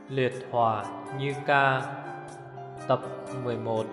Liệt hỏa như ca. Tập 11.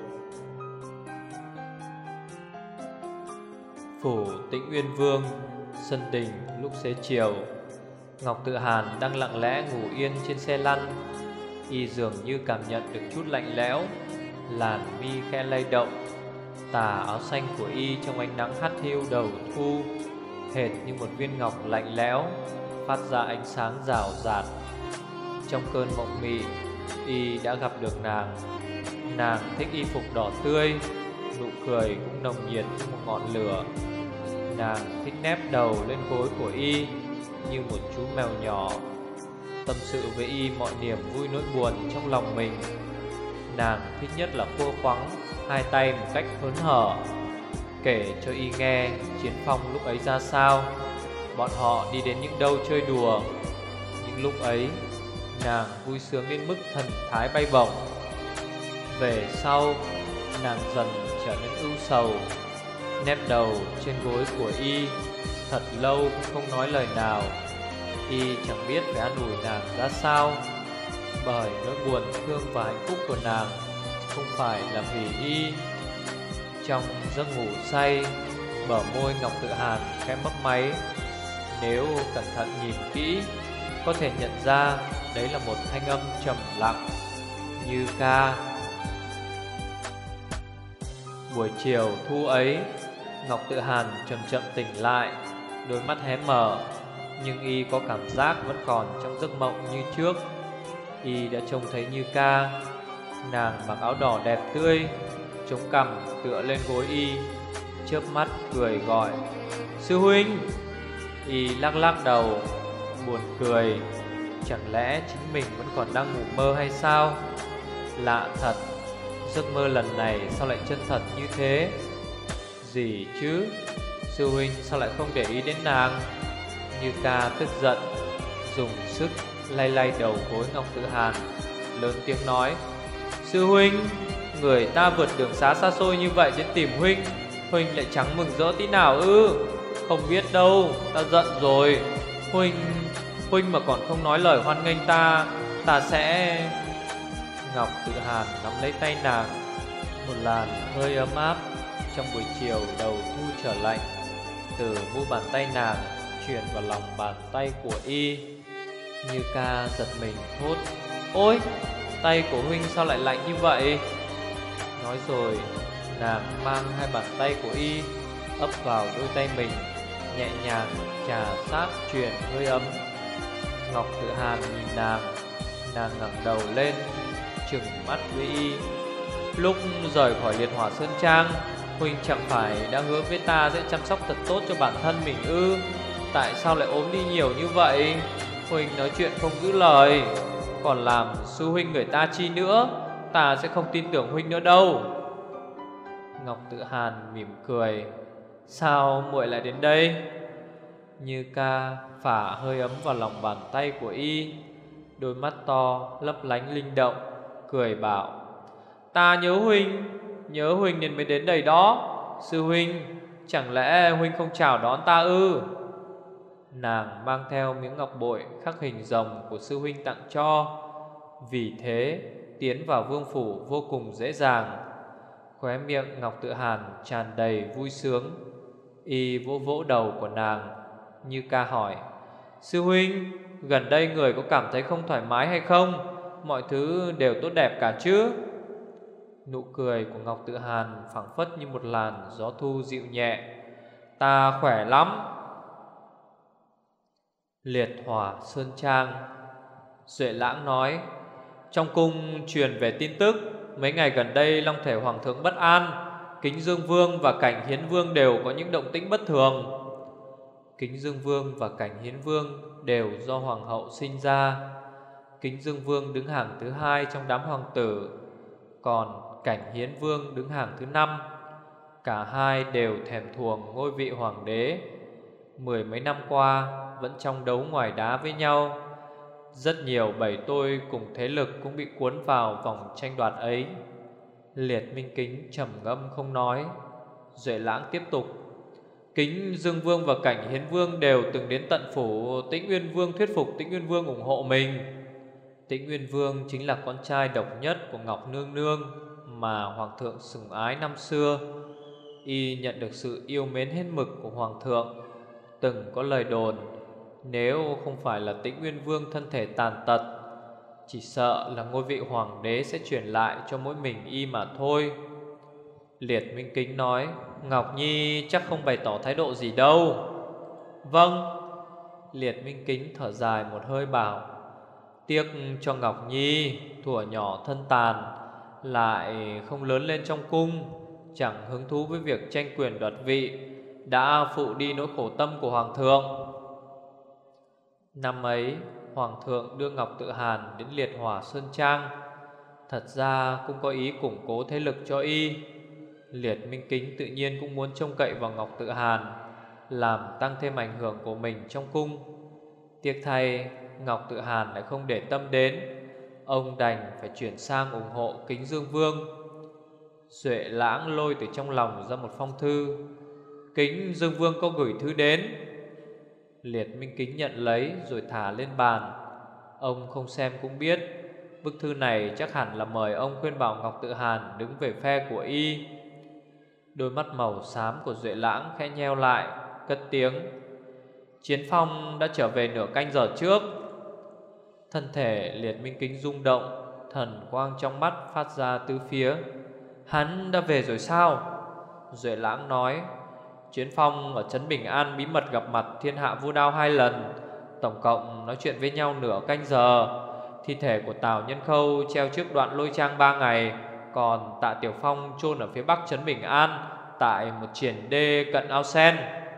Phủ Tĩnh Uyên Vương. Sân đình lúc xế chiều. Ngọc Tự Hàn đang lặng lẽ ngủ yên trên xe lăn. Y dường như cảm nhận được chút lạnh lẽo. Làn mi khẽ lay động. Tà áo xanh của Y trong ánh nắng hắt hiu đầu thu, hệt như một viên ngọc lạnh lẽo, phát ra ánh sáng rào rạt. Trong cơn mộng mị, Y đã gặp được nàng. Nàng thích y phục đỏ tươi, nụ cười cũng nồng nhiệt như một ngọn lửa. Nàng thích nép đầu lên gối của Y như một chú mèo nhỏ, tâm sự với Y mọi niềm vui nỗi buồn trong lòng mình. Nàng thích nhất là khua khoắng hai tay một cách hớn hở, kể cho Y nghe chiến phong lúc ấy ra sao, bọn họ đi đến những đâu chơi đùa. Những lúc ấy nàng vui sướng đến mức thần thái bay bổng. Về sau nàng dần trở nên ưu sầu, nép đầu trên gối của Y thật lâu cũng không nói lời nào. Y chẳng biết phải an ủi nàng ra sao, bởi nỗi buồn thương và hạnh phúc của nàng không phải là vì Y. Trong giấc ngủ say, bờ môi Ngọc Tự Hàn khẽ mấp máy. Nếu cẩn thận nhìn kỹ, có thể nhận ra đấy là một thanh âm trầm lặng như ca. Buổi chiều thu ấy, Ngọc Tự Hàn chậm chậm tỉnh lại, đôi mắt hé mở, nhưng Y có cảm giác vẫn còn trong giấc mộng như trước. Y đã trông thấy Như Ca. Nàng mặc áo đỏ đẹp tươi, chống cằm tựa lên gối Y, chớp mắt cười gọi: "Sư huynh!" Y lắc lắc đầu, buồn cười. Chẳng lẽ chính mình vẫn còn đang ngủ mơ hay sao? Lạ thật, giấc mơ lần này sao lại chân thật như thế? Gì chứ? Sư huynh sao lại không để ý đến nàng? Như Ca tức giận, dùng sức lay lay đầu gối Ngọc Tự Hàn, lớn tiếng nói: "Sư huynh, người ta vượt đường xá xa xôi như vậy đến tìm huynh, huynh lại chẳng mừng rỡ tí nào ư? Không biết đâu, ta giận rồi. Huynh mà còn không nói lời hoan nghênh ta sẽ..." Ngọc Tự Hàn nắm lấy tay nàng. Một làn hơi ấm áp trong buổi chiều đầu thu trở lạnh từ mu bàn tay nàng chuyển vào lòng bàn tay của Y. Như Ca giật mình thốt: "Ôi, tay của huynh sao lại lạnh như vậy?" Nói rồi nàng mang hai bàn tay của Y ấp vào đôi tay mình, nhẹ nhàng chà sát truyền hơi ấm. Ngọc Tự Hàn nhìn nàng ngẩng đầu lên, trừng mắt với Y: "Lúc rời khỏi Liệt Hỏa Sơn Trang, huynh chẳng phải đã hứa với ta sẽ chăm sóc thật tốt cho bản thân mình ư? Tại sao lại ốm đi nhiều như vậy? Huynh nói chuyện không giữ lời, còn làm sư huynh người ta chi nữa? Ta sẽ không tin tưởng huynh nữa đâu." Ngọc Tự Hàn mỉm cười: "Sao muội lại đến đây?" Như Ca phả hơi ấm vào lòng bàn tay của Y, đôi mắt to lấp lánh linh động, cười bảo: "Ta nhớ huynh nên mới đến đây đó. Sư huynh, chẳng lẽ huynh không chào đón ta ư?" Nàng mang theo miếng ngọc bội khắc hình rồng của sư huynh tặng cho, vì thế tiến vào vương phủ vô cùng dễ dàng. Khóe miệng Ngọc Tự Hàn tràn đầy vui sướng. Y vỗ vỗ đầu của nàng. Như Ca hỏi: "Sư huynh, gần đây người có cảm thấy không thoải mái hay không? Mọi thứ đều tốt đẹp cả chứ?" Nụ cười của Ngọc Tự Hàn phảng phất như một làn gió thu dịu nhẹ: "Ta khỏe lắm." Liệt Hỏa Sơn Trang. Duệ Lãng nói: "Trong cung truyền về tin tức, mấy ngày gần đây Long Thể Hoàng thượng bất an, Kính Dương Vương và Cảnh Hiến Vương đều có những động tĩnh bất thường." Kính Dương Vương và Cảnh Hiến Vương đều do Hoàng hậu sinh ra. Kính Dương Vương đứng hàng thứ hai trong đám hoàng tử, còn Cảnh Hiến Vương đứng hàng thứ năm. Cả hai đều thèm thuồng ngôi vị hoàng đế. Mười mấy năm qua vẫn trong đấu ngoài đá với nhau. Rất nhiều bầy tôi cùng thế lực cũng bị cuốn vào vòng tranh đoạt ấy. Liệt Minh Kính trầm ngâm không nói. Duệ Lãng tiếp tục: "Kính Dương Vương và Cảnh Hiến Vương đều từng đến tận phủ Tĩnh Uyên Vương thuyết phục Tĩnh Uyên Vương ủng hộ mình." Tĩnh Nguyên Vương chính là con trai độc nhất của Ngọc Nương Nương mà Hoàng thượng sủng ái năm xưa. Y nhận được sự yêu mến hết mực của Hoàng thượng. Từng có lời đồn, nếu không phải là Tĩnh Nguyên Vương thân thể tàn tật, chỉ sợ là ngôi vị hoàng đế sẽ chuyển lại cho mỗi mình y mà thôi. Liệt Minh Kính nói, Ngọc Nhi chắc không bày tỏ thái độ gì đâu. Vâng. Liệt Minh Kính thở dài một hơi bảo, tiếc cho Ngọc Nhi thuở nhỏ thân tàn, lại không lớn lên trong cung, chẳng hứng thú với việc tranh quyền đoạt vị, đã phụ đi nỗi khổ tâm của Hoàng thượng. Năm ấy Hoàng thượng đưa Ngọc Tự Hàn đến Liệt Hỏa Sơn Trang, thật ra cũng có ý củng cố thế lực cho y. Liệt Minh Kính tự nhiên cũng muốn trông cậy vào Ngọc Tự Hàn, làm tăng thêm ảnh hưởng của mình trong cung. Tiếc thay Ngọc Tự Hàn lại không để tâm đến, ông đành phải chuyển sang ủng hộ Kính Dương Vương. Duệ Lãng lôi từ trong lòng ra một phong thư. Kính Dương Vương có gửi thư đến. Liệt Minh Kính nhận lấy rồi thả lên bàn. Ông không xem cũng biết, bức thư này chắc hẳn là mời ông khuyên bảo Ngọc Tự Hàn đứng về phe của y. Đôi mắt màu xám của Duệ Lãng khẽ nheo lại, cất tiếng, Chiến Phong đã trở về nửa canh giờ trước. Thân thể Liệt Minh Kính rung động, thần quang trong mắt phát ra tứ phía. Hắn đã về rồi sao? Duệ Lãng nói, Chiến Phong ở trấn Bình An bí mật gặp mặt Thiên Hạ Vu Đao 2 lần, tổng cộng nói chuyện với nhau nửa canh giờ. Thi thể của Tào Nhân Khâu treo trước đoạn Lôi Trang 3 ngày, còn Tạ Tiểu Phong chôn ở phía bắc trấn Bình An, tại một triển đê cận ao sen.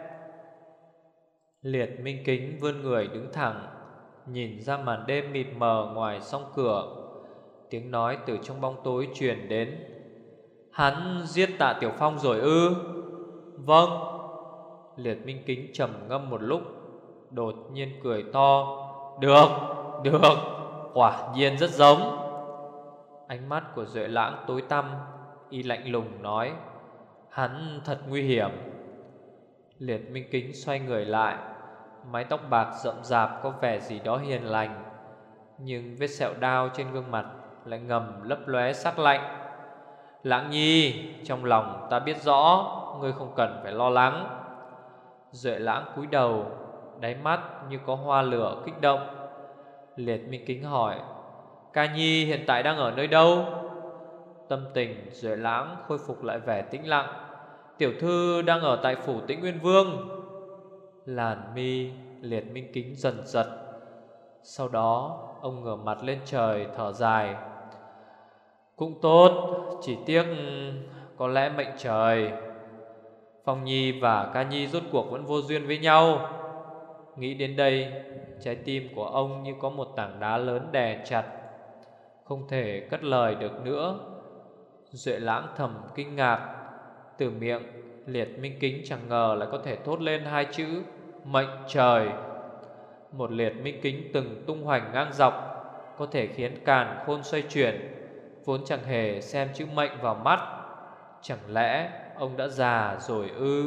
Liệt Minh Kính vươn người đứng thẳng, nhìn ra màn đêm mịt mờ ngoài song cửa. Tiếng nói từ trong bóng tối truyền đến, hắn giết Tạ Tiểu Phong rồi ư? Vâng. Liệt Minh Kính trầm ngâm một lúc, đột nhiên cười to, được, quả nhiên rất giống. Ánh mắt của Duệ Lãng tối tăm, y lạnh lùng nói, hắn thật nguy hiểm. Liệt Minh Kính xoay người lại, mái tóc bạc rậm rạp có vẻ gì đó hiền lành, nhưng vết sẹo đao trên gương mặt lại ngầm lấp lóe sắc lạnh. Lãng Nhi, trong lòng ta biết rõ, ngươi không cần phải lo lắng. Duệ Lãng cúi đầu, đáy mắt như có hoa lửa kích động. Liệt Minh Kính hỏi, Ca Nhi hiện tại đang ở nơi đâu? Tâm tình Duệ Lãng khôi phục lại vẻ tĩnh lặng. Tiểu thư đang ở tại phủ Tĩnh Nguyên Vương. Làn mi Liệt Minh Kính dần giật. Sau đó ông ngửa mặt lên trời thở dài, cũng tốt, chỉ tiếc có lẽ mệnh trời, Phong Nhi và Ca Nhi rốt cuộc vẫn vô duyên với nhau. Nghĩ đến đây, trái tim của ông như có một tảng đá lớn đè chặt, không thể cất lời được nữa. Duệ Lãng thầm kinh ngạc, từ miệng Liệt Minh Kính chẳng ngờ lại có thể thốt lên hai chữ mệnh trời. Một Liệt Minh Kính từng tung hoành ngang dọc, có thể khiến càn khôn xoay chuyển, vốn chẳng hề xem chữ mệnh vào mắt. Chẳng lẽ ông đã già rồi ư?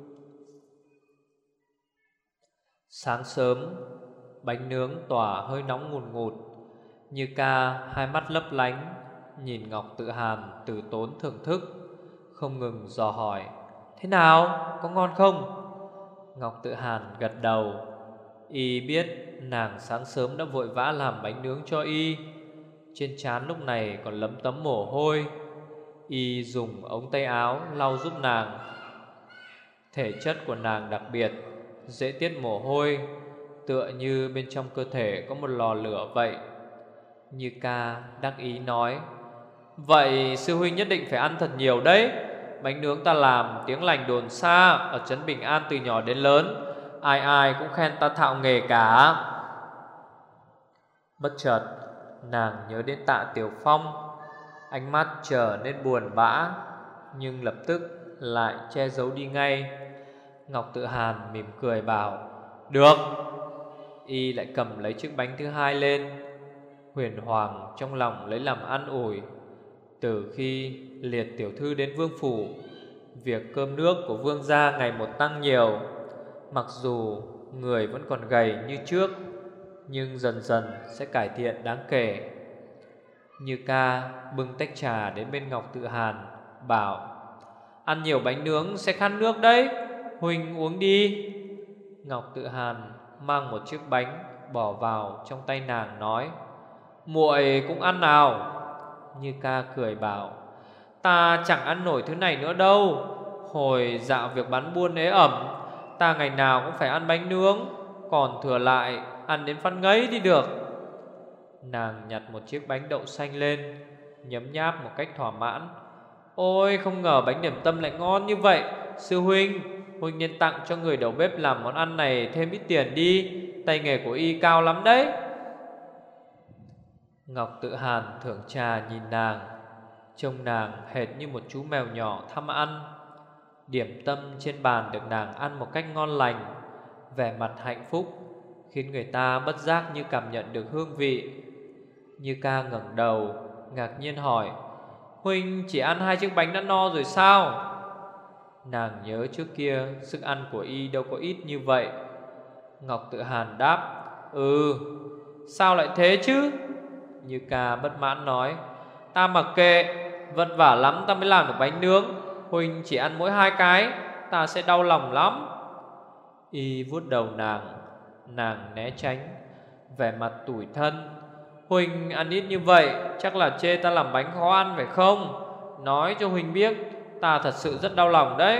Sáng sớm, bánh nướng tỏa hơi nóng ngùn ngụt. Như Ca hai mắt lấp lánh, nhìn Ngọc Tự Hàn từ tốn thưởng thức, không ngừng dò hỏi, thế nào, có ngon không? Ngọc Tự Hàn gật đầu. Y biết nàng sáng sớm đã vội vã làm bánh nướng cho y, trên trán lúc này còn lấm tấm mồ hôi. Y dùng ống tay áo lau giúp nàng. Thể chất của nàng đặc biệt, dễ tiết mồ hôi, tựa như bên trong cơ thể có một lò lửa vậy. Như Ca đắc ý nói, vậy sư huynh nhất định phải ăn thật nhiều đấy. Bánh nướng ta làm tiếng lành đồn xa, ở trấn Bình An từ nhỏ đến lớn, ai ai cũng khen ta thạo nghề cả. Bất chợt nàng nhớ đến Tạ Tiểu Phong, ánh mắt trở nên buồn bã, nhưng lập tức lại che giấu đi ngay. Ngọc Tự Hàn mỉm cười bảo, được. Y lại cầm lấy chiếc bánh thứ hai lên. Huyền Hoàng trong lòng lấy làm an ủi. Từ khi Liệt tiểu thư đến vương phủ, việc cơm nước của vương gia ngày một tăng nhiều. Mặc dù người vẫn còn gầy như trước, nhưng dần dần sẽ cải thiện đáng kể. Như Ca bưng tách trà đến bên Ngọc Tự Hàn, bảo: ăn nhiều bánh nướng sẽ khát nước đấy, huynh uống đi. Ngọc Tự Hàn mang một chiếc bánh bỏ vào trong tay nàng, nói: muội cũng ăn nào. Như Ca cười bảo: ta chẳng ăn nổi thứ này nữa đâu. Hồi dạo việc bán buôn ế ẩm, ta ngày nào cũng phải ăn bánh nướng, còn thừa lại ăn đến phát ngấy đi được. Nàng nhặt một chiếc bánh đậu xanh lên, nhấm nháp một cách thỏa mãn. Ôi, không ngờ bánh điểm tâm lại ngon như vậy. Sư huynh, huynh nên tặng cho người đầu bếp làm món ăn này thêm ít tiền đi, tay nghề của y cao lắm đấy. Ngọc Tự Hàn thưởng trà nhìn nàng, trông nàng hệt như một chú mèo nhỏ tham ăn. Điểm tâm trên bàn được nàng ăn một cách ngon lành, vẻ mặt hạnh phúc, khiến người ta bất giác như cảm nhận được hương vị. Như Ca ngẩng đầu, ngạc nhiên hỏi: huynh chỉ ăn 2 chiếc bánh đã no rồi sao? Nàng nhớ trước kia sức ăn của y đâu có ít như vậy. Ngọc Tự Hàn đáp: ừ. Sao lại thế chứ? Như Ca bất mãn nói: ta mặc kệ, vất vả lắm ta mới làm được bánh nướng, huynh chỉ ăn mỗi 2 cái, ta sẽ đau lòng lắm. Y vuốt đầu nàng né tránh, vẻ mặt tủi thân: huynh ăn ít như vậy chắc là chê ta làm bánh khó ăn phải không? Nói cho huynh biết, ta thật sự rất đau lòng đấy.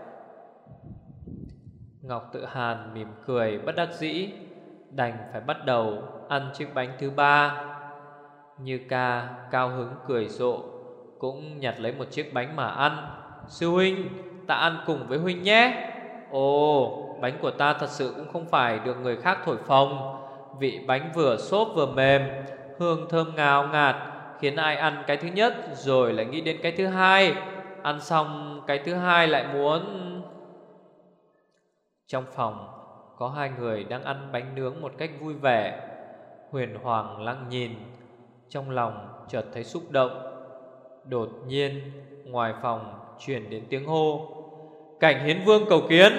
Ngọc Tự Hàn mỉm cười bất đắc dĩ, đành phải bắt đầu ăn chiếc bánh thứ 3. Như Ca cao hứng cười rộ, cũng nhặt lấy một chiếc bánh mà ăn. Sư huynh, ta ăn cùng với huynh nhé. Ồ, bánh của ta thật sự cũng không phải được người khác thổi phồng. Vị bánh vừa xốp vừa mềm, hương thơm ngào ngạt, khiến ai ăn cái thứ nhất rồi lại nghĩ đến cái thứ hai, ăn xong cái thứ hai lại muốn. Trong phòng có 2 người đang ăn bánh nướng một cách vui vẻ. Huyền Hoàng lặng nhìn, trong lòng chợt thấy xúc động. Đột nhiên ngoài phòng truyền đến tiếng hô: Cảnh Hiến Vương cầu kiến.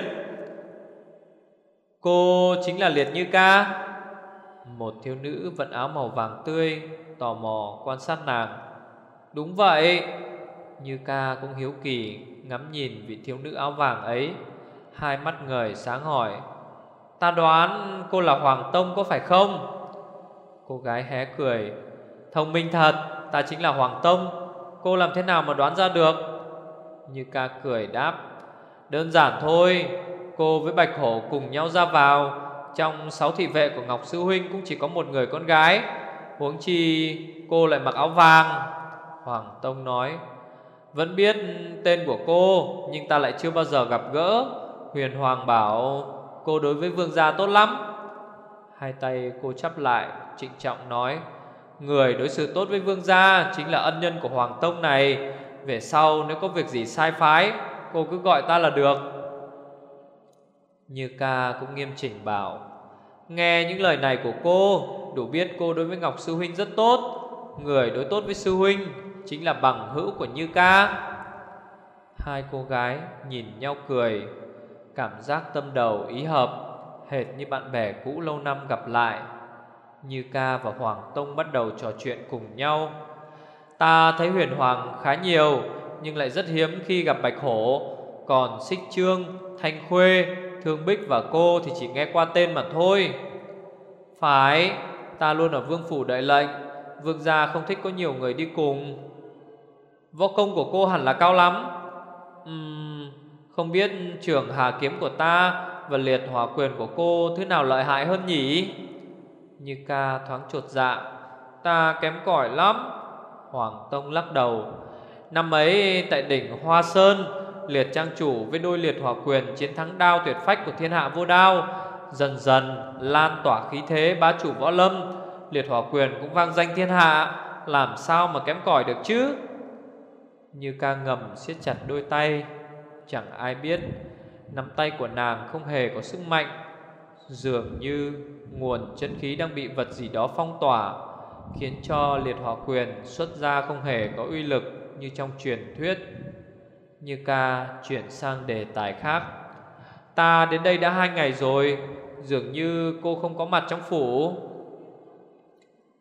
Cô chính là Liệt Như Ca? Một thiếu nữ vận áo màu vàng tươi tò mò quan sát nàng. Đúng vậy. Như Ca cũng hiếu kỳ ngắm nhìn vị thiếu nữ áo vàng ấy, hai mắt ngời sáng hỏi: ta đoán cô là Hoàng Tông có phải không? Cô gái hé cười: thông minh thật, ta chính là Hoàng Tông. Cô làm thế nào mà đoán ra được? Như Ca cười đáp: đơn giản thôi, cô với Bạch Hổ cùng nhau ra vào. Trong 6 thị vệ của Ngọc Sư Huynh cũng chỉ có một người con gái, huống chi cô lại mặc áo vàng. Hoàng Tông nói: vẫn biết tên của cô, nhưng ta lại chưa bao giờ gặp gỡ. Huyền Hoàng bảo cô đối với vương gia tốt lắm. Hai tay cô chắp lại, trịnh trọng nói: người đối xử tốt với vương gia chính là ân nhân của Hoàng Tông này. Về sau nếu có việc gì sai phái, cô cứ gọi ta là được. Như Ca cũng nghiêm chỉnh bảo: nghe những lời này của cô, đủ biết cô đối với Ngọc Sư Huynh rất tốt. Người đối tốt với Sư Huynh chính là bằng hữu của Như Ca. Hai cô gái nhìn nhau cười, cảm giác tâm đầu ý hợp, hệt như bạn bè cũ lâu năm gặp lại. Như Ca và Hoàng Tông bắt đầu trò chuyện cùng nhau. Ta thấy Huyền Hoàng khá nhiều, nhưng lại rất hiếm khi gặp Bạch Hổ. Còn Xích Trương, Thanh Khuê, Thương Bích và cô thì chỉ nghe qua tên mà thôi. Phải, ta luôn ở vương phủ đợi lệnh, vương gia không thích có nhiều người đi cùng. Võ công của cô hẳn là cao lắm. Không biết Trường Hà Kiếm của ta và Liệt Hỏa Quyền của cô thứ nào lợi hại hơn nhỉ? Như Ca thoáng chột dạ: ta kém cỏi lắm. Hoàng Tông lắc đầu: năm ấy tại đỉnh Hoa Sơn, Liệt trang chủ với đôi Liệt Hỏa Quyền chiến thắng đao tuyệt phách của thiên hạ vô đao, dần dần lan tỏa khí thế bá chủ võ lâm. Liệt Hỏa Quyền cũng vang danh thiên hạ, làm sao mà kém cỏi được chứ? Như Ca ngầm siết chặt đôi tay. Chẳng ai biết nắm tay của nàng không hề có sức mạnh, dường như nguồn chân khí đang bị vật gì đó phong tỏa, khiến cho Liệt Hỏa Quyền xuất ra không hề có uy lực như trong truyền thuyết. Như Ca chuyển sang đề tài khác: ta đến đây đã 2 ngày rồi, dường như cô không có mặt trong phủ.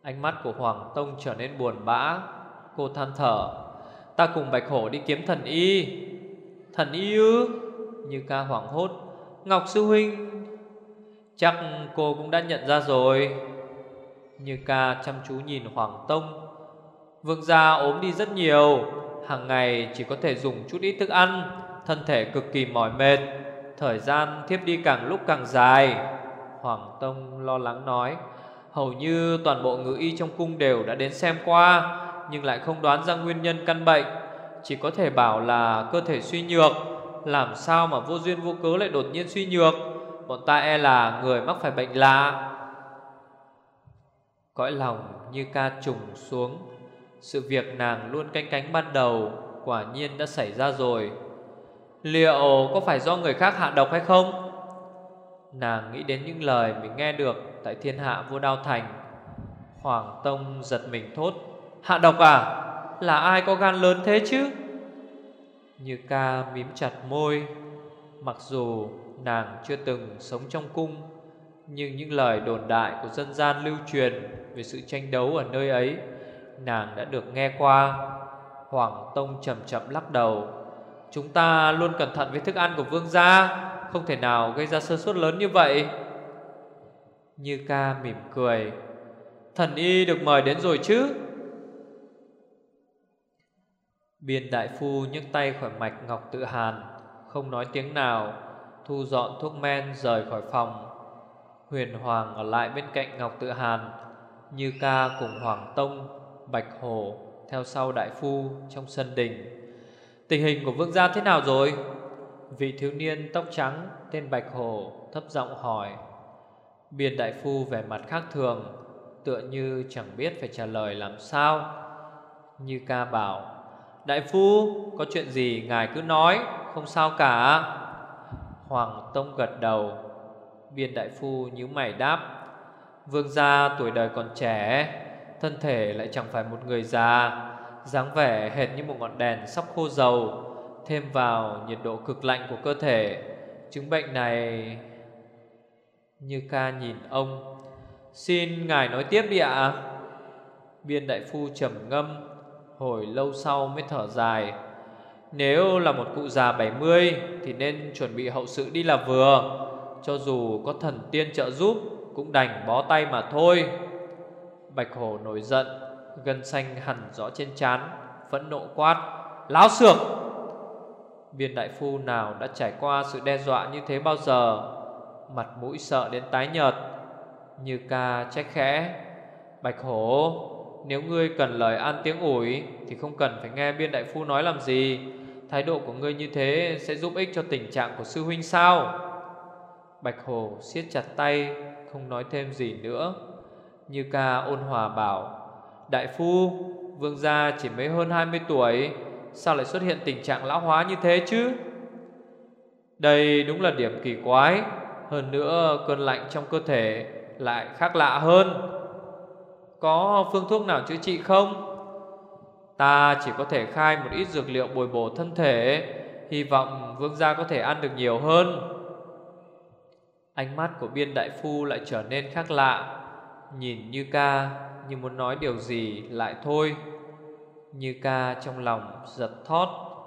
Ánh mắt của Hoàng Tông trở nên buồn bã. Cô than thở: "Ta cùng Bạch Hổ đi kiếm thần y." "Thần y ư?" Như Ca hoảng hốt: "Ngọc sư huynh." "Chắc cô cũng đã nhận ra rồi." Như Ca chăm chú nhìn Hoàng Tông: "Vương gia ốm đi rất nhiều, hàng ngày chỉ có thể dùng chút ít thức ăn, thân thể cực kỳ mỏi mệt, thời gian thiếp đi càng lúc càng dài." Hoàng Tông lo lắng nói: "Hầu như toàn bộ ngự y trong cung đều đã đến xem qua, nhưng lại không đoán ra nguyên nhân căn bệnh, chỉ có thể bảo là cơ thể suy nhược. Làm sao mà vô duyên vô cớ lại đột nhiên suy nhược? Bọn ta e là người mắc phải bệnh lạ." Cõi lòng Như Ca trùng xuống. Sự việc nàng luôn canh cánh ban đầu quả nhiên đã xảy ra rồi. Liệu có phải do người khác hạ độc hay không? Nàng nghĩ đến những lời mình nghe được tại Thiên Hạ Vô Đao Thành. Hoàng Tông giật mình thốt: "Hạ độc à? Là ai có gan lớn thế chứ?" Như Ca mím chặt môi. Mặc dù nàng chưa từng sống trong cung, nhưng những lời đồn đại của dân gian lưu truyền về sự tranh đấu ở nơi ấy nàng đã được nghe qua. Hoàng Tông chậm chậm lắc đầu: "Chúng ta luôn cẩn thận với thức ăn của vương gia, không thể nào gây ra sơ suất lớn như vậy." Như Ca mỉm cười: "Thần y được mời đến rồi chứ?" Biên đại phu nhấc tay khỏi mạch ngọc tự hàn, không nói tiếng nào, thu dọn thuốc men rời khỏi phòng. Huyền Hoàng ở lại bên cạnh Ngọc Tự Hàn. Như Ca cùng Hoàng Tông, Bạch Hổ theo sau đại phu trong sân đình. "Tình hình của vương gia thế nào rồi?" Vị thiếu niên tóc trắng tên Bạch Hổ thấp giọng hỏi. Biên đại phu vẻ mặt khác thường, tựa như chẳng biết phải trả lời làm sao. Như Ca bảo: "Đại phu, có chuyện gì ngài cứ nói, không sao cả." Hoàng Tông gật đầu. Biên đại phu nhíu mày đáp: "Vương gia tuổi đời còn trẻ, thân thể lại chẳng phải một người già, dáng vẻ hệt như một ngọn đèn sắp khô dầu, thêm vào nhiệt độ cực lạnh của cơ thể, chứng bệnh này..." Như Ca nhìn ông: "Xin ngài nói tiếp đi ạ." Biên đại phu trầm ngâm, hồi lâu sau mới thở dài: "Nếu là một cụ già 70 thì nên chuẩn bị hậu sự đi là vừa. Cho dù có thần tiên trợ giúp cũng đành bó tay mà thôi." Bạch Hổ nổi giận, gân xanh hằn rõ trên trán, phẫn nộ quát: "Láo xược!" Biên đại phu nào đã trải qua sự đe dọa như thế bao giờ, mặt mũi sợ đến tái nhợt. Như Ca trách khẽ: "Bạch Hổ, nếu ngươi cần lời an tiếng ủi thì không cần phải nghe biên đại phu nói làm gì. Thái độ của ngươi như thế sẽ giúp ích cho tình trạng của sư huynh sao?" Bạch Hổ siết chặt tay, không nói thêm gì nữa. Như Ca ôn hòa bảo: "Đại phu, vương gia chỉ mới hơn 20 tuổi, sao lại xuất hiện tình trạng lão hóa như thế chứ?" "Đây đúng là điểm kỳ quái. Hơn nữa cơn lạnh trong cơ thể lại khác lạ hơn. Có phương thuốc nào chữa trị không?" "Ta chỉ có thể khai một ít dược liệu bồi bổ thân thể, hy vọng vương gia có thể ăn được nhiều hơn." Ánh mắt của biên đại phu lại trở nên khác lạ, nhìn Như Ca như muốn nói điều gì lại thôi. Như Ca trong lòng giật thót.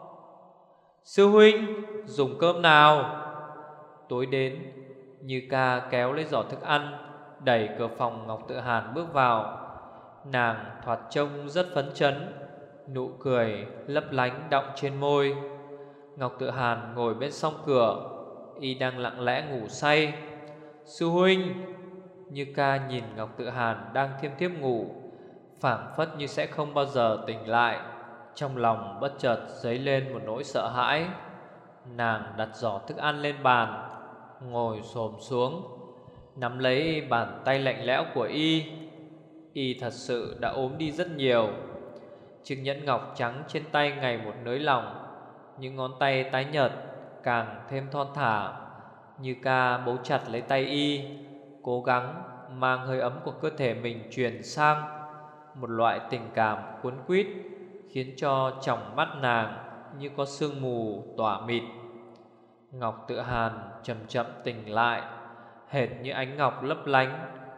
"Sư huynh, dùng cơm nào." Tối đến, Như Ca kéo lấy giỏ thức ăn, đẩy cửa phòng Ngọc Tự Hàn bước vào. Nàng thoạt trông rất phấn chấn, nụ cười lấp lánh đọng trên môi. Ngọc Tự Hàn ngồi bên song cửa, y đang lặng lẽ ngủ say. "Sư huynh." Như Ca nhìn Ngọc Tự Hàn đang thiêm thiếp ngủ, phảng phất như sẽ không bao giờ tỉnh lại. Trong lòng bất chợt dấy lên một nỗi sợ hãi. Nàng đặt giỏ thức ăn lên bàn, ngồi xổm xuống, nắm lấy bàn tay lạnh lẽo của y. Y thật sự đã ốm đi rất nhiều. Chiếc nhẫn ngọc trắng trên tay ngày một nới lỏng, những ngón tay tái nhợt càng thêm thon thả. Như Ca bấu chặt lấy tay y, cố gắng mang hơi ấm của cơ thể mình truyền sang. Một loại tình cảm cuốn quýt khiến cho tròng mắt nàng như có sương mù tỏa mịt. Ngọc Tự Hàn chậm chậm tỉnh lại, hệt như ánh ngọc lấp lánh,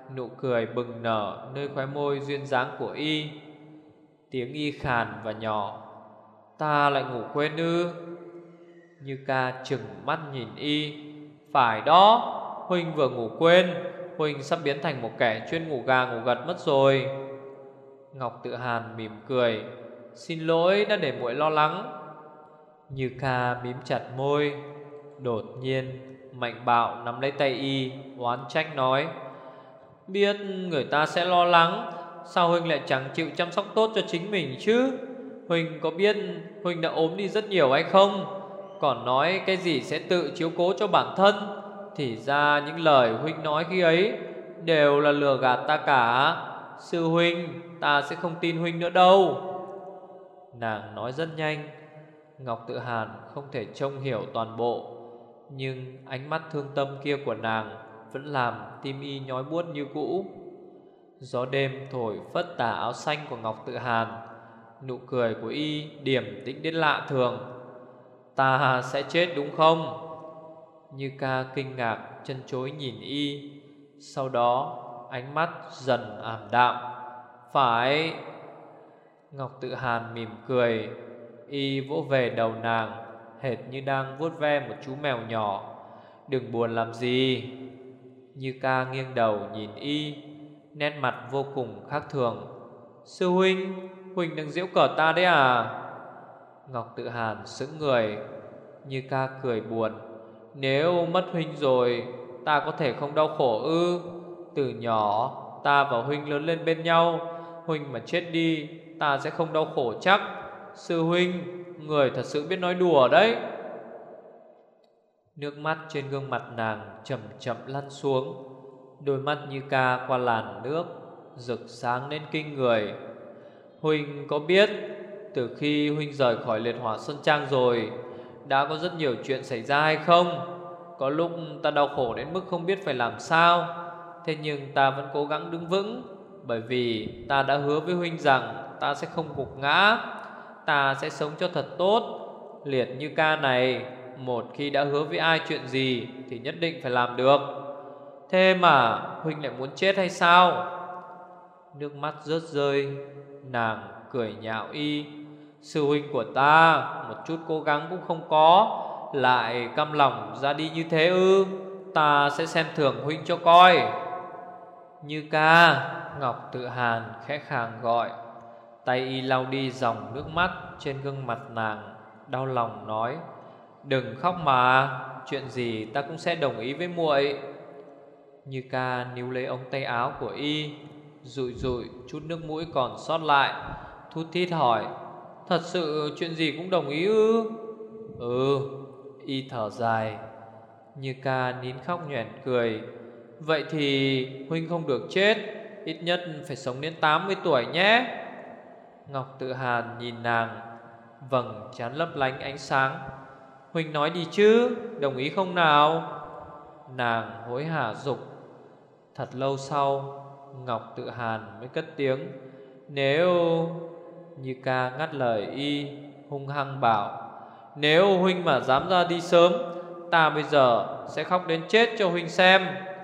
Nụ cười bừng nở nơi khóe môi duyên dáng của y. Tiếng y khàn và nhỏ: "Ta lại ngủ quên ư?" Như Ca trừng mắt nhìn y: "Phải đó, huynh vừa ngủ quên. Huynh sắp biến thành một kẻ chuyên ngủ gà ngủ gật mất rồi." Ngọc Tự Hàn mỉm cười: "Xin lỗi đã để muội lo lắng." Như Ca mím chặt môi. Đột nhiên Mạnh Bạo nắm lấy tay y, oán trách nói: "Biết người ta sẽ lo lắng, sao huynh lại chẳng chịu chăm sóc tốt cho chính mình chứ? Huynh có biết huynh đã ốm đi rất nhiều hay không? Còn nói cái gì sẽ tự chiếu cố cho bản thân, thì ra những lời huynh nói khi ấy đều là lừa gạt ta cả. Sư huynh, ta sẽ không tin huynh nữa đâu." Nàng nói rất nhanh, Ngọc Tự Hàn không thể trông hiểu toàn bộ, nhưng ánh mắt thương tâm kia của nàng vẫn làm tim y nhói buốt như cũ. Gió đêm thổi phất tà áo xanh của Ngọc Tự Hàn. Nụ cười của y điềm tĩnh đến lạ thường. "Ta sẽ chết đúng không?" Như Ca kinh ngạc chân chối nhìn y. Sau đó ánh mắt dần ảm đạm. "Phải." Ngọc Tự Hàn mỉm cười. Y vỗ về đầu nàng, hệt như đang vuốt ve một chú mèo nhỏ. "Đừng buồn làm gì." Như Ca nghiêng đầu nhìn y, nét mặt vô cùng khác thường. "Sư huynh, huynh đang giễu cợt ta đấy à?" Ngọc Tự Hàn sững người. Như Ca cười buồn: "Nếu mất huynh rồi, ta có thể không đau khổ ư? Từ nhỏ ta và huynh lớn lên bên nhau, huynh mà chết đi, ta sẽ không đau khổ chắc. Sư huynh, người thật sự biết nói đùa đấy." Nước mắt trên gương mặt nàng chậm chậm lăn xuống. Đôi mắt Như Ca qua làn nước rực sáng đến kinh người. "Huynh có biết, từ khi huynh rời khỏi Liệt Hỏa Sơn Trang rồi, đã có rất nhiều chuyện xảy ra hay không? Có lúc ta đau khổ đến mức không biết phải làm sao. Thế nhưng ta vẫn cố gắng đứng vững, bởi vì ta đã hứa với huynh rằng ta sẽ không gục ngã. Ta sẽ sống cho thật tốt. Liệt Như Ca này, một khi đã hứa với ai chuyện gì thì nhất định phải làm được. Thế mà huynh lại muốn chết hay sao?" Nước mắt rớt rơi, nàng cười nhạo y: "Sư huynh của ta một chút cố gắng cũng không có, lại căm lòng ra đi như thế ư? Ta sẽ xem thường huynh cho coi." "Như Ca." Ngọc Tự Hàn khẽ khàng gọi. Tay y lau đi dòng nước mắt trên gương mặt nàng, đau lòng nói: "Đừng khóc mà, chuyện gì ta cũng sẽ đồng ý với muội." Như Ca níu lấy ống tay áo của y, dụi dụi chút nước mũi còn sót lại, thút thít hỏi: "Thật sự chuyện gì cũng đồng ý ư?" "Ừ." Y thở dài. Như Ca nín khóc nhoẻn cười: "Vậy thì huynh không được chết, ít nhất phải sống đến 80 tuổi nhé." Ngọc Tự Hàn nhìn nàng, vầng trán lấp lánh ánh sáng: "Huynh nói đi chứ, đồng ý không nào?" Nàng hối hả dục. Thật lâu sau, Ngọc Tự Hàn mới cất tiếng: "Nếu..." Như Ca ngắt lời y, hung hăng bảo: "Nếu huynh mà dám ra đi sớm, ta bây giờ sẽ khóc đến chết cho huynh xem."